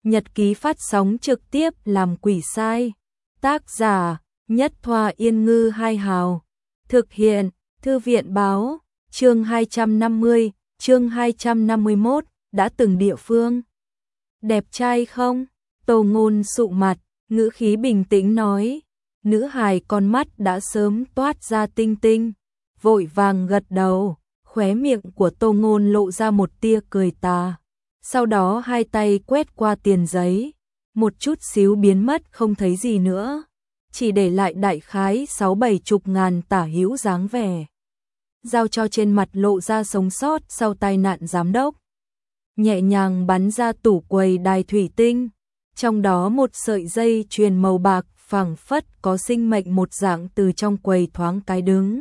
Nhật ký phát sóng trực tiếp làm quỷ sai. Tác giả Nhất Thoa Yên Ngư Hai Hào. Thực hiện Thư viện Báo. Chương 250, chương 251, đã từng địa phương. Đẹp trai không? Tô Ngôn sụ mặt, ngữ khí bình tĩnh nói. Nữ hài con mắt đã sớm toát ra tinh tinh, vội vàng gật đầu, khóe miệng của Tô Ngôn lộ ra một tia cười tà. Sau đó hai tay quét qua tiền giấy, một chút xíu biến mất không thấy gì nữa, chỉ để lại đại khái 6-7 ngàn tả hữu dáng vẻ. Giao cho trên mặt lộ ra sống sót sau tai nạn giám đốc. Nhẹ nhàng bắn ra tủ quầy đài thủy tinh, trong đó một sợi dây chuyền màu bạc phảng phất có sinh mệnh một dạng từ trong quầy thoáng cái đứng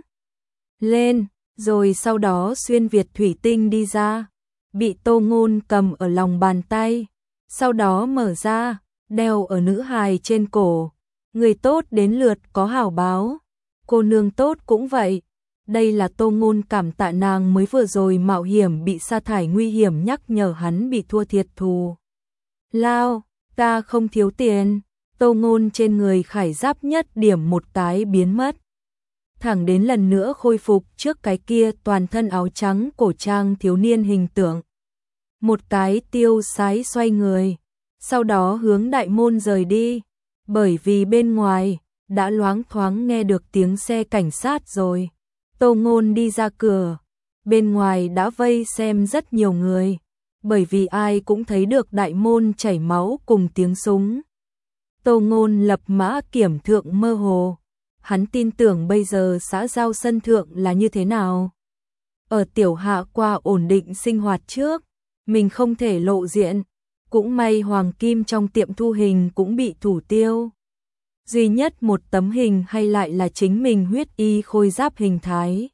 lên, rồi sau đó xuyên việt thủy tinh đi ra, bị Tô Ngôn cầm ở lòng bàn tay, sau đó mở ra, đeo ở nữ hài trên cổ. Người tốt đến lượt có hảo báo, cô nương tốt cũng vậy. Đây là Tô Ngôn cảm tạ nàng mới vừa rồi mạo hiểm bị sa thải nguy hiểm nhắc nhở hắn bị thua thiệt thù lao. Ta không thiếu tiền. Tô Ngôn trên người khải giáp nhất điểm một cái biến mất, thẳng đến lần nữa khôi phục trước cái kia toàn thân áo trắng cổ trang thiếu niên hình tượng. Một cái tiêu sái xoay người, sau đó hướng đại môn rời đi, bởi vì bên ngoài đã loáng thoáng nghe được tiếng xe cảnh sát rồi. Tô Ngôn đi ra cửa, bên ngoài đã vây xem rất nhiều người, bởi vì ai cũng thấy được đại môn chảy máu cùng tiếng súng. Tô Ngôn lập mã kiểm thượng mơ hồ, hắn tin tưởng bây giờ xã giao sân thượng là như thế nào. Ở tiểu hạ qua ổn định sinh hoạt trước, mình không thể lộ diện, cũng may hoàng kim trong tiệm thu hình cũng bị thủ tiêu. Duy nhất một tấm hình hay lại là chính mình huyết y khôi giáp hình thái.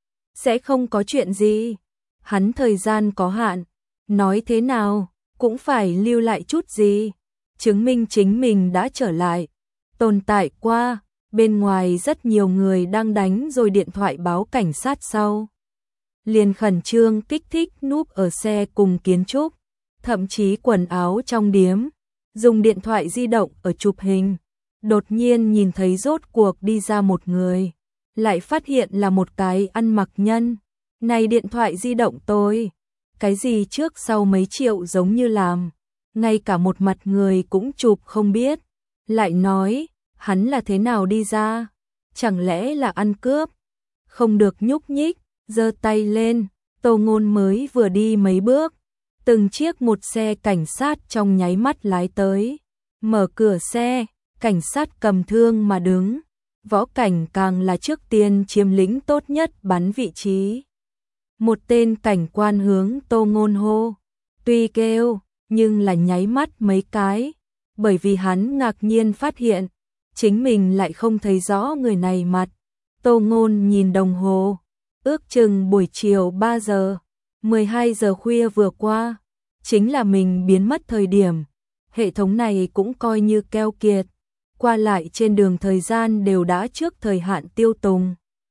Sẽ không có chuyện gì, hắn thời gian có hạn, nói thế nào cũng phải lưu lại chút gì, chứng minh chính mình đã trở lại, tồn tại qua. Bên ngoài rất nhiều người đang đánh rồi điện thoại báo cảnh sát sau. Liền khẩn trương kích thích núp ở xe cùng kiến trúc, thậm chí quần áo trong điếm, dùng điện thoại di động ở chụp hình. Đột nhiên nhìn thấy rốt cuộc đi ra một người, lại phát hiện là một cái ăn mặc nhân. Này điện thoại di động tôi, cái gì trước sau mấy triệu giống như làm, ngay cả một mặt người cũng chụp không biết. Lại nói, hắn là thế nào đi ra? Chẳng lẽ là ăn cướp? Không được nhúc nhích, giơ tay lên. Tô Ngôn mới vừa đi mấy bước, từng chiếc một xe cảnh sát trong nháy mắt lái tới. Mở cửa xe, cảnh sát cầm thương mà đứng. Võ cảnh càng là trước tiên chiếm lĩnh tốt nhất bắn vị trí. Một tên cảnh quan hướng Tô Ngôn hô, tuy kêu, nhưng là nháy mắt mấy cái, bởi vì hắn ngạc nhiên phát hiện chính mình lại không thấy rõ người này mặt. Tô Ngôn nhìn đồng hồ, ước chừng buổi chiều 3 giờ, 12 giờ khuya vừa qua, chính là mình biến mất thời điểm. Hệ thống này cũng coi như keo kiệt, qua lại trên đường thời gian đều đã trước thời hạn tiêu tùng.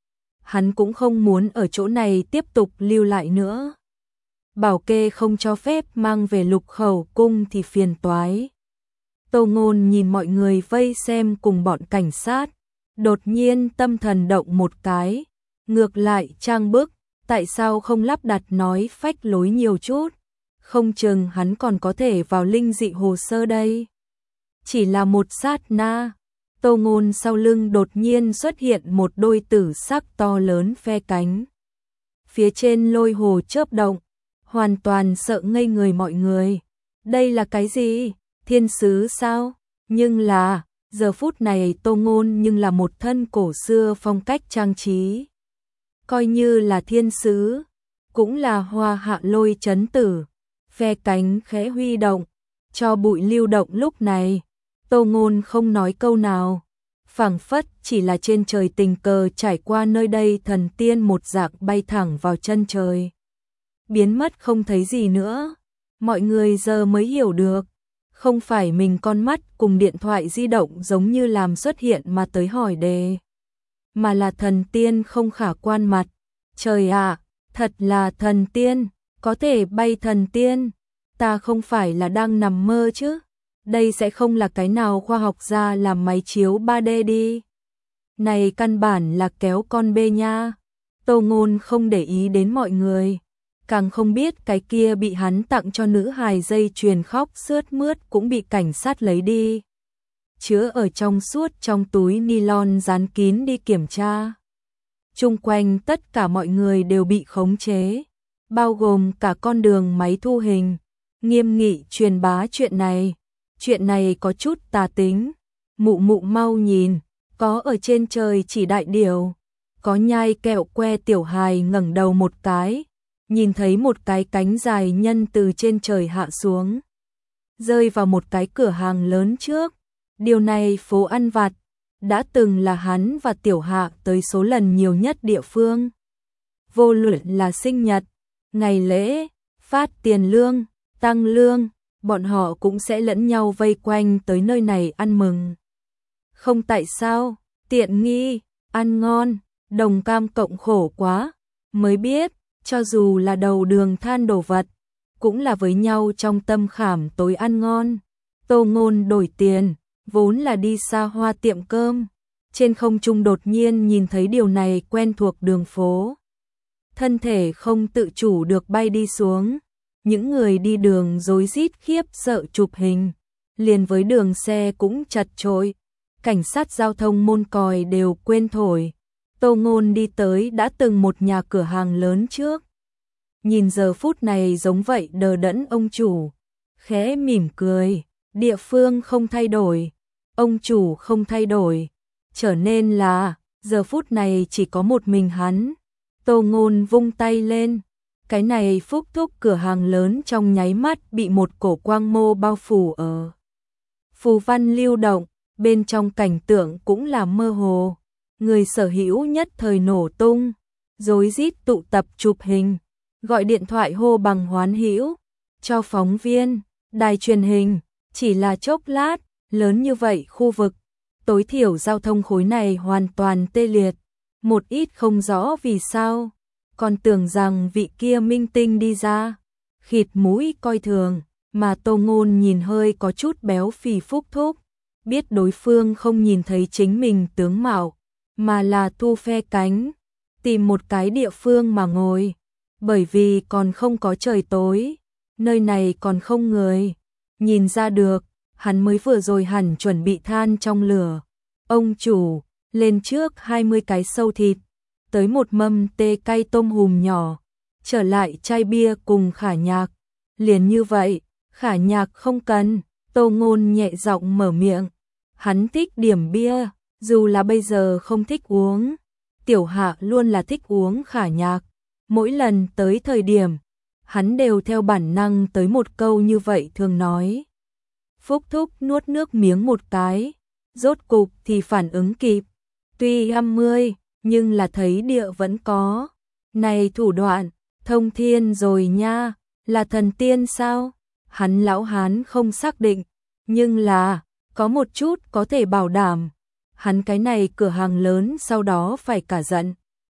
Hắn cũng không muốn ở chỗ này tiếp tục lưu lại nữa. Bảo kê không cho phép mang về Lục Khẩu cung thì phiền toái. Tô Ngôn nhìn mọi người vây xem cùng bọn cảnh sát, đột nhiên tâm thần động một cái, ngược lại trang bức, tại sao không lắp đặt nói phách lối nhiều chút, không chừng hắn còn có thể vào linh dị hồ sơ đây. Chỉ là một sát na, Tô Ngôn sau lưng đột nhiên xuất hiện một đôi tử sắc to lớn phe cánh. Phía trên lôi hồ chớp động, hoàn toàn sợ ngây người mọi người. Đây là cái gì? Thiên sứ sao? Nhưng là, giờ phút này Tô Ngôn nhưng là một thân cổ xưa phong cách trang trí. Coi như là thiên sứ, cũng là hoa hạ lôi chấn tử. Phe cánh khẽ huy động, cho bụi lưu động lúc này. Tô Ngôn không nói câu nào, phảng phất chỉ là trên trời tình cờ trải qua nơi đây thần tiên một dạng bay thẳng vào chân trời. Biến mất không thấy gì nữa. Mọi người giờ mới hiểu được, không phải mình con mắt cùng điện thoại di động giống như làm xuất hiện mà tới hỏi đề, mà là thần tiên không khả quan mặt. Trời ạ, thật là thần tiên, có thể bay thần tiên, ta không phải là đang nằm mơ chứ? Đây sẽ không là cái nào khoa học gia làm máy chiếu 3D đi. Này căn bản là kéo con bê nha. Tô Ngôn không để ý đến mọi người, càng không biết cái kia bị hắn tặng cho nữ hài dây chuyền khóc sướt mướt cũng bị cảnh sát lấy đi. Chứa ở trong suốt trong túi nylon dán kín đi kiểm tra. Chung quanh tất cả mọi người đều bị khống chế, bao gồm cả con đường máy thu hình, nghiêm nghị truyền bá chuyện này. Chuyện này có chút tà tính. Mụ mụ mau nhìn, có ở trên trời chỉ đại điều. Có nhai kẹo que tiểu hài ngẩng đầu một cái, nhìn thấy một cái cánh dài nhân từ trên trời hạ xuống, rơi vào một cái cửa hàng lớn trước. Điều này phố ăn vặt, đã từng là hắn và Tiểu Hạ tới số lần nhiều nhất địa phương. Vô luận là sinh nhật, ngày lễ, phát tiền lương, tăng lương, bọn họ cũng sẽ lẫn nhau vây quanh tới nơi này ăn mừng. Không tại sao, tiện nghi, ăn ngon, đồng cam cộng khổ quá, mới biết, cho dù là đầu đường than đồ vật, cũng là với nhau trong tâm khảm tối ăn ngon. Tô Ngôn đổi tiền, vốn là đi xa hoa tiệm cơm, trên không trung đột nhiên nhìn thấy điều này quen thuộc đường phố. Thân thể không tự chủ được bay đi xuống, những người đi đường rối rít khiếp sợ chụp hình, liền với đường xe cũng chật chội, cảnh sát giao thông môn còi đều quên thổi. Tô Ngôn đi tới đã từng một nhà cửa hàng lớn trước. Nhìn giờ phút này giống vậy đờ đẫn ông chủ, khẽ mỉm cười, địa phương không thay đổi, ông chủ không thay đổi, trở nên là, giờ phút này chỉ có một mình hắn. Tô Ngôn vung tay lên, cái này Phúc Thúc cửa hàng lớn trong nháy mắt bị một cổ quang mô bao phủ ở. Phù văn lưu động, bên trong cảnh tượng cũng là mơ hồ, người sở hữu nhất thời nổ tung, rối rít tụ tập chụp hình, gọi điện thoại hô bằng hoán hữu, cho phóng viên, đài truyền hình, chỉ là chốc lát, lớn như vậy khu vực, tối thiểu giao thông khối này hoàn toàn tê liệt, một ít không rõ vì sao, còn tưởng rằng vị kia minh tinh đi ra, khịt mũi coi thường, mà Tô Ngôn nhìn hơi có chút béo phì Phúc Thúc, biết đối phương không nhìn thấy chính mình tướng mạo, mà là thu phe cánh, tìm một cái địa phương mà ngồi, bởi vì còn không có trời tối, nơi này còn không người, nhìn ra được, hắn mới vừa rồi hẳn chuẩn bị than trong lửa. Ông chủ, lên trước 20 cái sâu thịt, tới một mâm tê cay tôm hùm nhỏ, trở lại chai bia cùng Khả Nhạc. Liền như vậy, Khả Nhạc không cần, Tô Ngôn nhẹ giọng mở miệng, hắn thích điểm bia, dù là bây giờ không thích uống. Tiểu Hạ luôn là thích uống Khả Nhạc, mỗi lần tới thời điểm, hắn đều theo bản năng tới một câu như vậy thường nói. Phúc Thúc nuốt nước miếng một cái, rốt cục thì phản ứng kịp, tuy 50, nhưng là thấy địa vẫn có. Này thủ đoạn, thông thiên rồi nha, là thần tiên sao? Hắn lão hán không xác định, nhưng là, có một chút có thể bảo đảm. Hắn cái này cửa hàng lớn sau đó phải cả giận.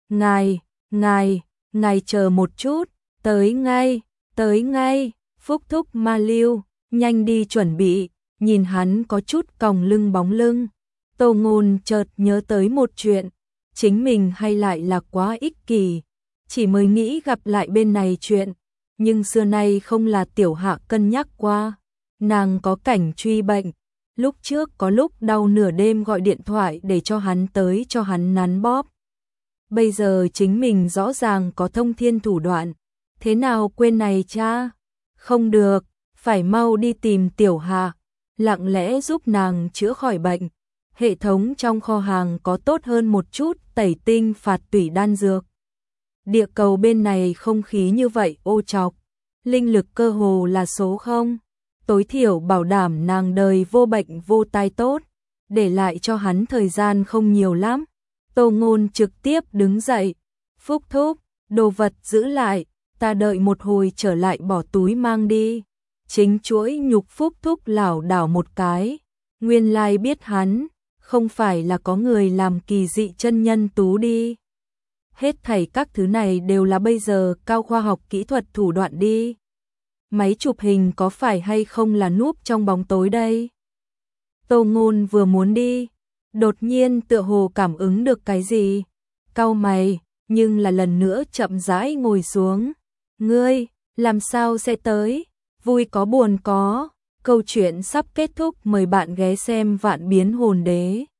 Ngài chờ một chút, tới ngay, Phúc Thúc ma lưu, nhanh đi chuẩn bị, nhìn hắn có chút còng lưng bóng lưng. Tô Ngôn chợt nhớ tới một chuyện, chính mình hay lại là quá ích kỷ, chỉ mới nghĩ gặp lại bên này chuyện, nhưng xưa nay không là Tiểu Hạ cân nhắc qua, nàng có cảnh truy bệnh, lúc trước có lúc đau nửa đêm gọi điện thoại để cho hắn tới cho hắn nắn bóp. Bây giờ chính mình rõ ràng có thông thiên thủ đoạn, thế nào quên này cha? Không được, phải mau đi tìm Tiểu Hạ, lặng lẽ giúp nàng chữa khỏi bệnh. Hệ thống trong kho hàng có tốt hơn một chút tẩy tinh phạt tủy đan dược. Địa cầu bên này không khí như vậy ô trọc, linh lực cơ hồ là số 0, tối thiểu bảo đảm nàng đời vô bệnh vô tai tốt, để lại cho hắn thời gian không nhiều lắm. Tô Ngôn trực tiếp đứng dậy, Phúc Thúc, đồ vật giữ lại, ta đợi một hồi trở lại bỏ túi mang đi. Chính chuỗi nhục Phúc Thúc lảo đảo một cái, nguyên lai biết hắn, không phải là có người làm kỳ dị chân nhân tú đi. Hết thảy các thứ này đều là bây giờ cao khoa học kỹ thuật thủ đoạn đi. Máy chụp hình có phải hay không là núp trong bóng tối đây? Tô Ngôn vừa muốn đi, đột nhiên tựa hồ cảm ứng được cái gì, cau mày, nhưng là lần nữa chậm rãi ngồi xuống. Ngươi, làm sao sẽ tới? Vui có buồn có. Câu chuyện sắp kết thúc, mời bạn ghé xem Vạn Biến Hồn Đế.